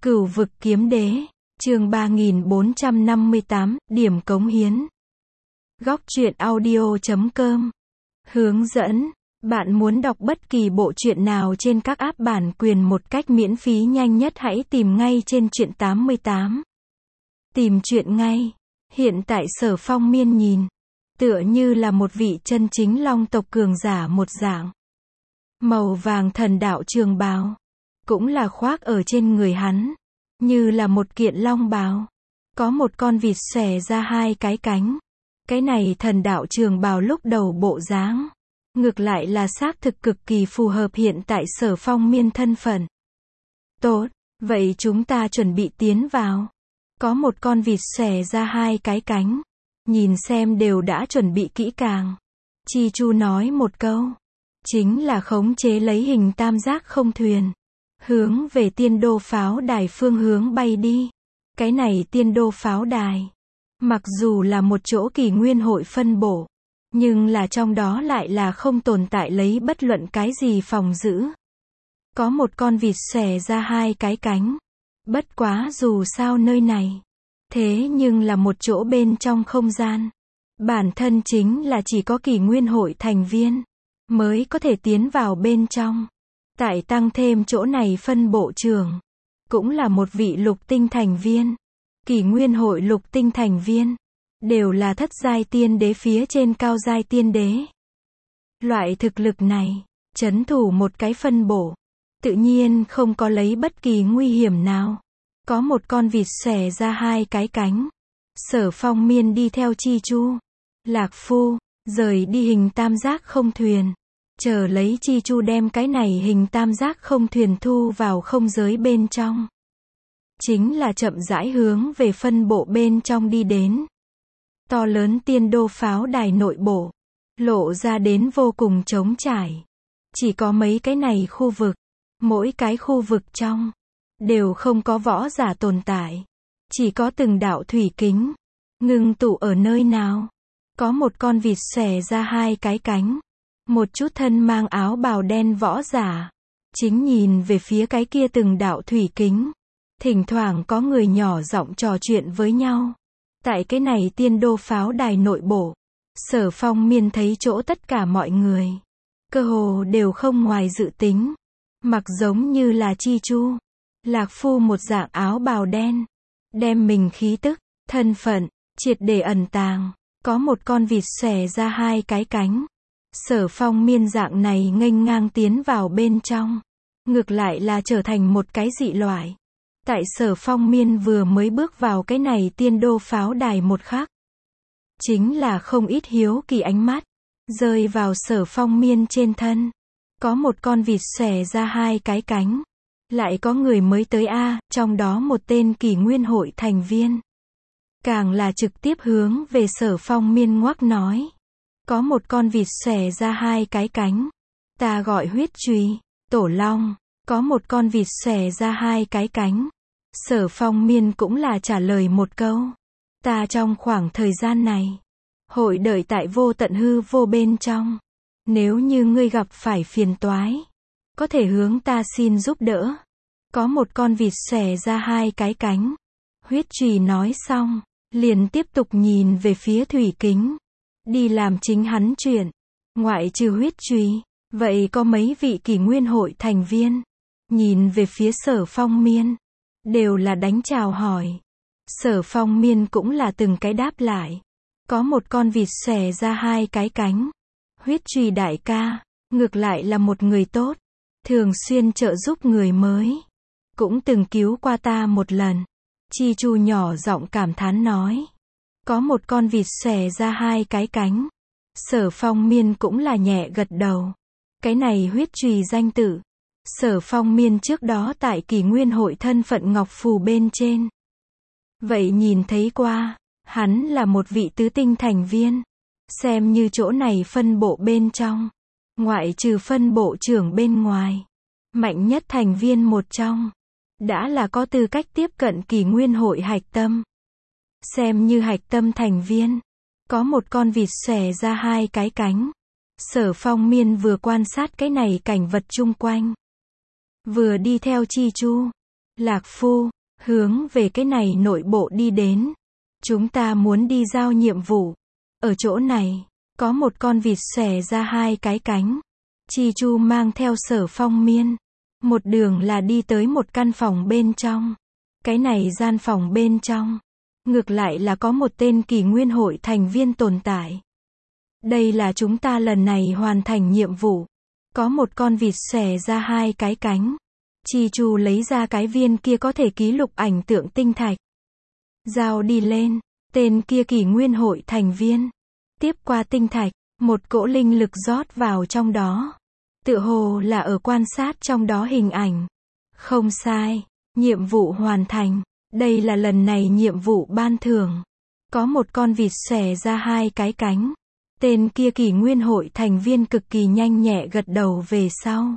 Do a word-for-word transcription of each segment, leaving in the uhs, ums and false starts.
Cửu vực kiếm đế, chương ba nghìn bốn trăm năm mươi tám, điểm cống hiến. Góc truyện audio chấm com. Hướng dẫn, bạn muốn đọc bất kỳ bộ truyện nào trên các app bản quyền một cách miễn phí nhanh nhất hãy tìm ngay trên truyện tám mươi tám. Tìm truyện ngay. Hiện tại Sở Phong Miên nhìn, tựa như là một vị chân chính long tộc cường giả một dạng. Màu vàng thần đạo trường bào, cũng là khoác ở trên người hắn, như là một kiện long bào. Có một con vịt xòe ra hai cái cánh. Cái này thần đạo trường bào lúc đầu bộ dáng, ngược lại là xác thực cực kỳ phù hợp hiện tại Sở Phong Miên thân phận. Tốt, vậy chúng ta chuẩn bị tiến vào. Có một con vịt xòe ra hai cái cánh, nhìn xem đều đã chuẩn bị kỹ càng. Chi Chu nói một câu, chính là khống chế lấy hình tam giác không thuyền, hướng về tiên đô pháo đài phương hướng bay đi. Cái này tiên đô pháo đài, mặc dù là một chỗ kỷ nguyên hội phân bổ, nhưng là trong đó lại là không tồn tại lấy bất luận cái gì phòng giữ. Có một con vịt xòe ra hai cái cánh. Bất quá dù sao nơi này, thế nhưng là một chỗ bên trong không gian. Bản thân chính là chỉ có kỷ nguyên hội thành viên mới có thể tiến vào bên trong. Tại tăng thêm chỗ này phân bộ trưởng, cũng là một vị lục tinh thành viên. Kỷ nguyên hội lục tinh thành viên, đều là thất giai tiên đế phía trên cao giai tiên đế. Loại thực lực này, trấn thủ một cái phân bổ, tự nhiên không có lấy bất kỳ nguy hiểm nào. Có một con vịt xòe ra hai cái cánh. Sở Phong Miên đi theo Chi Chu, Lạc Phu, rời đi hình tam giác không thuyền. Chờ lấy Chi Chu đem cái này hình tam giác không thuyền thu vào không giới bên trong. Chính là chậm rãi hướng về phân bộ bên trong đi đến. To lớn tiên đô pháo đài nội bộ, lộ ra đến vô cùng trống trải. Chỉ có mấy cái này khu vực, mỗi cái khu vực trong, đều không có võ giả tồn tại. Chỉ có từng đạo thủy kính, ngưng tụ ở nơi nào. Có một con vịt xòe ra hai cái cánh. Một chút thân mang áo bào đen võ giả, chính nhìn về phía cái kia từng đạo thủy kính. Thỉnh thoảng có người nhỏ giọng trò chuyện với nhau. Tại cái này tiên đô pháo đài nội bộ, Sở Phong Miên thấy chỗ tất cả mọi người, cơ hồ đều không ngoài dự tính. Mặc giống như là Chi Chu, Lạc Phu một dạng áo bào đen, đem mình khí tức, thân phận, triệt để ẩn tàng. Có một con vịt xòe ra hai cái cánh. Sở Phong Miên dạng này nghênh ngang tiến vào bên trong, ngược lại là trở thành một cái dị loại. Tại Sở Phong Miên vừa mới bước vào cái này tiên đô pháo đài một khắc, chính là không ít hiếu kỳ ánh mắt rơi vào Sở Phong Miên trên thân. Có một con vịt xòe ra hai cái cánh. Lại có người mới tới a, à, trong đó một tên kỷ nguyên hội thành viên. Càng là trực tiếp hướng về Sở Phong Miên ngoắc nói. Có một con vịt xòe ra hai cái cánh. Ta gọi huyết trùy, tổ long. Có một con vịt xòe ra hai cái cánh. Sở Phong Miên cũng là trả lời một câu. Ta trong khoảng thời gian này, hội đợi tại vô tận hư vô bên trong. Nếu như ngươi gặp phải phiền toái, có thể hướng ta xin giúp đỡ. Có một con vịt xòe ra hai cái cánh. Huyết trùy nói xong, liền tiếp tục nhìn về phía thủy kính. Đi làm chính hắn chuyện. Ngoại trừ huyết trùy, vậy có mấy vị kỷ nguyên hội thành viên, nhìn về phía Sở Phong Miên, đều là đánh chào hỏi. Sở Phong Miên cũng là từng cái đáp lại. Có một con vịt xòe ra hai cái cánh. Huyết trùy đại ca, ngược lại là một người tốt, thường xuyên trợ giúp người mới, cũng từng cứu qua ta một lần. Chi Chu nhỏ giọng cảm thán nói. Có một con vịt xòe ra hai cái cánh. Sở Phong Miên cũng là nhẹ gật đầu. Cái này huyết trùy danh tự, Sở Phong Miên trước đó tại kỷ nguyên hội thân phận ngọc phù bên trên, vậy nhìn thấy qua. Hắn là một vị tứ tinh thành viên. Xem như chỗ này phân bộ bên trong, ngoại trừ phân bộ trưởng bên ngoài, mạnh nhất thành viên một trong, đã là có tư cách tiếp cận kỷ nguyên hội hạch tâm. Xem như hạch tâm thành viên, có một con vịt xòe ra hai cái cánh. Sở Phong Miên vừa quan sát cái này cảnh vật chung quanh, vừa đi theo Chi Chu, Lạc Phu, hướng về cái này nội bộ đi đến. Chúng ta muốn đi giao nhiệm vụ. Ở chỗ này, có một con vịt xòe ra hai cái cánh. Chi Chu mang theo Sở Phong Miên. Một đường là đi tới một căn phòng bên trong. Cái này gian phòng bên trong. Ngược lại là có một tên kỷ nguyên hội thành viên tồn tại. Đây là chúng ta lần này hoàn thành nhiệm vụ. Có một con vịt xòe ra hai cái cánh. Chi Chu lấy ra cái viên kia có thể ký lục ảnh tượng tinh thạch. Giao đi lên, tên kia kỷ nguyên hội thành viên. Tiếp qua tinh thạch, một cỗ linh lực rót vào trong đó. Tựa hồ là ở quan sát trong đó hình ảnh. Không sai, nhiệm vụ hoàn thành. Đây là lần này nhiệm vụ ban thưởng. Có một con vịt xòe ra hai cái cánh. Tên kia kỷ nguyên hội thành viên cực kỳ nhanh nhẹ gật đầu về sau.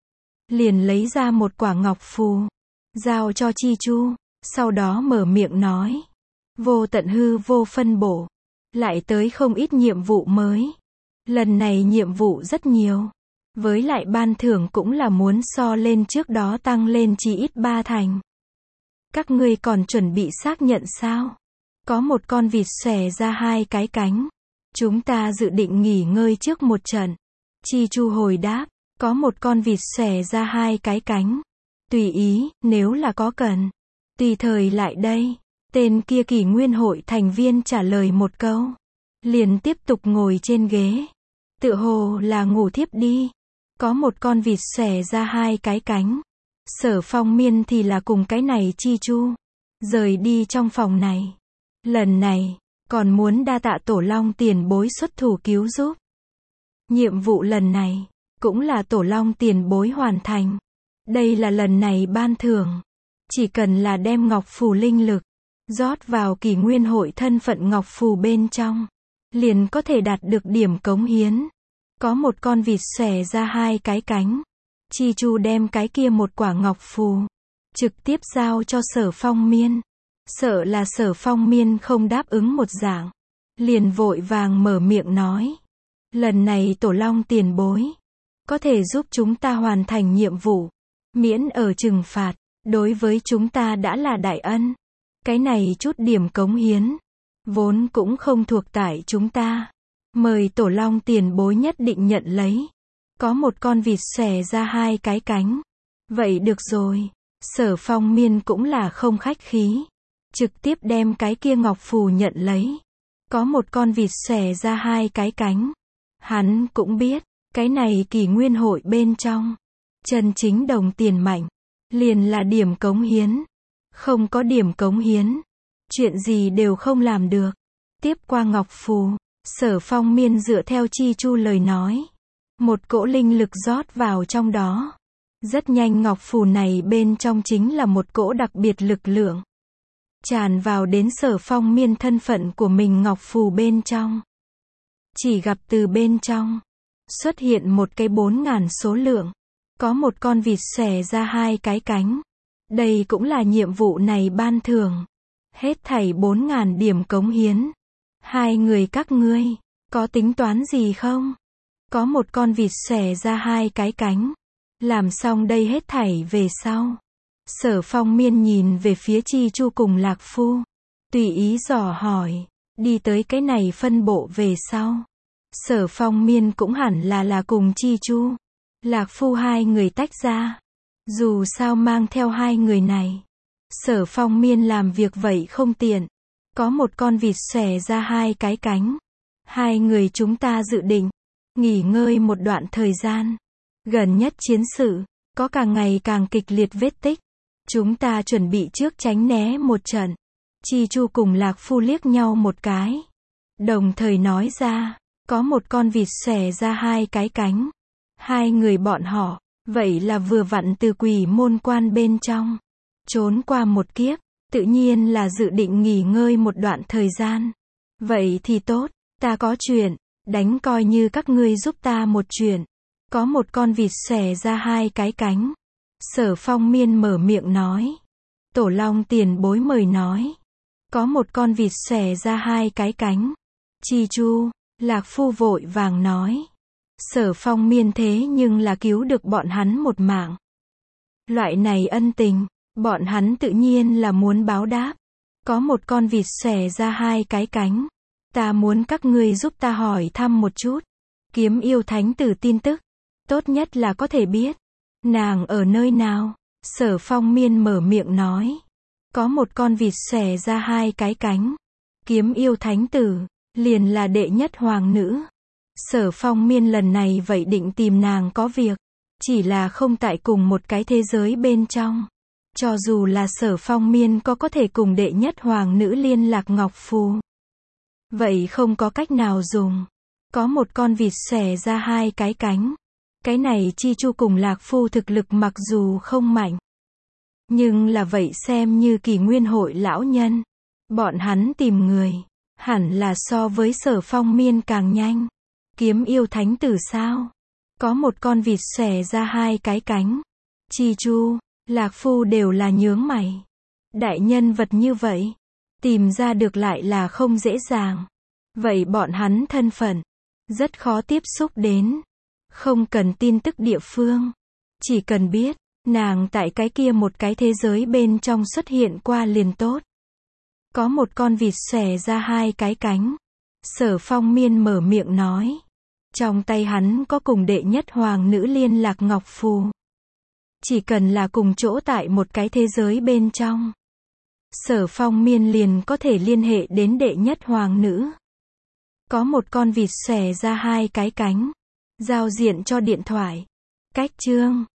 Liền lấy ra một quả ngọc phù. Giao cho Chi Chu. Sau đó mở miệng nói. Vô tận hư vô phân bổ. Lại tới không ít nhiệm vụ mới. Lần này nhiệm vụ rất nhiều. Với lại ban thưởng cũng là muốn so lên trước đó tăng lên chỉ ít ba thành. Các ngươi còn chuẩn bị xác nhận sao? Có một con vịt xòe ra hai cái cánh. Chúng ta dự định nghỉ ngơi trước một trận. Chi Chu hồi đáp. Có một con vịt xòe ra hai cái cánh. Tùy ý, nếu là có cần. Tùy thời lại đây. Tên kia kỷ nguyên hội thành viên trả lời một câu. Liền tiếp tục ngồi trên ghế. Tựa hồ là ngủ thiếp đi. Có một con vịt xòe ra hai cái cánh. Sở Phong Miên thì là cùng cái này Chi Chu. Rời đi trong phòng này. Lần này, còn muốn đa tạ Tổ Long tiền bối xuất thủ cứu giúp. Nhiệm vụ lần này, cũng là Tổ Long tiền bối hoàn thành. Đây là lần này ban thưởng. Chỉ cần là đem ngọc phù linh lực, rót vào kỷ nguyên hội thân phận ngọc phù bên trong. Liền có thể đạt được điểm cống hiến. Có một con vịt xòe ra hai cái cánh. Chi Chu đem cái kia một quả ngọc phù. Trực tiếp giao cho Sở Phong Miên. Sợ là Sở Phong Miên không đáp ứng một dạng. Liền vội vàng mở miệng nói. Lần này Tổ Long tiền bối. Có thể giúp chúng ta hoàn thành nhiệm vụ. Miễn ở trừng phạt. Đối với chúng ta đã là đại ân. Cái này chút điểm cống hiến. Vốn cũng không thuộc tại chúng ta. Mời Tổ Long tiền bối nhất định nhận lấy. Có một con vịt xòe ra hai cái cánh. Vậy được rồi. Sở Phong Miên cũng là không khách khí. Trực tiếp đem cái kia ngọc phù nhận lấy. Có một con vịt xòe ra hai cái cánh. Hắn cũng biết. Cái này kỷ nguyên hội bên trong. Chân chính đồng tiền mạnh. Liền là điểm cống hiến. Không có điểm cống hiến. Chuyện gì đều không làm được. Tiếp qua ngọc phù. Sở Phong Miên dựa theo Chi Chu lời nói. Một cỗ linh lực rót vào trong đó. Rất nhanh ngọc phù này bên trong chính là một cỗ đặc biệt lực lượng. Tràn vào đến Sở Phong Miên thân phận của mình ngọc phù bên trong. Chỉ gặp từ bên trong. Xuất hiện một cái bốn ngàn số lượng. Có một con vịt xòe ra hai cái cánh. Đây cũng là nhiệm vụ này ban thưởng. Hết thảy bốn ngàn điểm cống hiến. Hai người các ngươi, có tính toán gì không? Có một con vịt xòe ra hai cái cánh. Làm xong đây hết thảy về sau. Sở Phong Miên nhìn về phía Chi Chu cùng Lạc Phu. Tùy ý dò hỏi. Đi tới cái này phân bộ về sau. Sở Phong Miên cũng hẳn là là cùng Chi Chu. Lạc Phu hai người tách ra. Dù sao mang theo hai người này. Sở Phong Miên làm việc vậy không tiện. Có một con vịt xòe ra hai cái cánh. Hai người chúng ta dự định. Nghỉ ngơi một đoạn thời gian. Gần nhất chiến sự. Có càng ngày càng kịch liệt vết tích. Chúng ta chuẩn bị trước tránh né một trận. Chi Chu cùng Lạc Phu liếc nhau một cái. Đồng thời nói ra. Có một con vịt xòe ra hai cái cánh. Hai người bọn họ. Vậy là vừa vặn từ quỷ môn quan bên trong. Trốn qua một kiếp. Tự nhiên là dự định nghỉ ngơi một đoạn thời gian. Vậy thì tốt. Ta có chuyện. Đánh coi như các ngươi giúp ta một chuyện. Có một con vịt xòe ra hai cái cánh. Sở Phong Miên mở miệng nói. Tổ Long tiền bối mời nói. Có một con vịt xòe ra hai cái cánh. Chi Chu, Lạc Phu vội vàng nói. Sở Phong Miên thế nhưng là cứu được bọn hắn một mạng. Loại này ân tình, Bọn hắn tự nhiên là muốn báo đáp. Có một con vịt xòe ra hai cái cánh. Ta muốn các ngươi giúp ta hỏi thăm một chút. Kiếm yêu thánh tử tin tức. Tốt nhất là có thể biết. Nàng ở nơi nào? Sở Phong Miên mở miệng nói. Có một con vịt xòe ra hai cái cánh. Kiếm yêu thánh tử. Liền là đệ nhất hoàng nữ. Sở Phong Miên lần này vậy định tìm nàng có việc. Chỉ là không tại cùng một cái thế giới bên trong. Cho dù là Sở Phong Miên có có thể cùng đệ nhất hoàng nữ liên lạc ngọc phù. Vậy không có cách nào dùng. Có một con vịt xòe ra hai cái cánh. Cái này Chi Chu cùng Lạc Phu thực lực mặc dù không mạnh. Nhưng là vậy xem như Kỷ Nguyên hội lão nhân. Bọn hắn tìm người. Hẳn là so với Sở Phong Miên càng nhanh. Kiếm yêu thánh tử sao? Có một con vịt xòe ra hai cái cánh. Chi Chu, Lạc Phu đều là nhướng mày. Đại nhân vật như vậy. Tìm ra được lại là không dễ dàng. Vậy bọn hắn thân phận. Rất khó tiếp xúc đến. Không cần tin tức địa phương. Chỉ cần biết. Nàng tại cái kia một cái thế giới bên trong xuất hiện qua liền tốt. Có một con vịt xòe ra hai cái cánh. Sở Phong Miên mở miệng nói. Trong tay hắn có cùng đệ nhất hoàng nữ liên lạc ngọc phù. Chỉ cần là cùng chỗ tại một cái thế giới bên trong. Sở Phong Miên liền có thể liên hệ đến đệ nhất hoàng nữ. Có một con vịt xòe ra hai cái cánh. Giao diện cho điện thoại. Cách chương.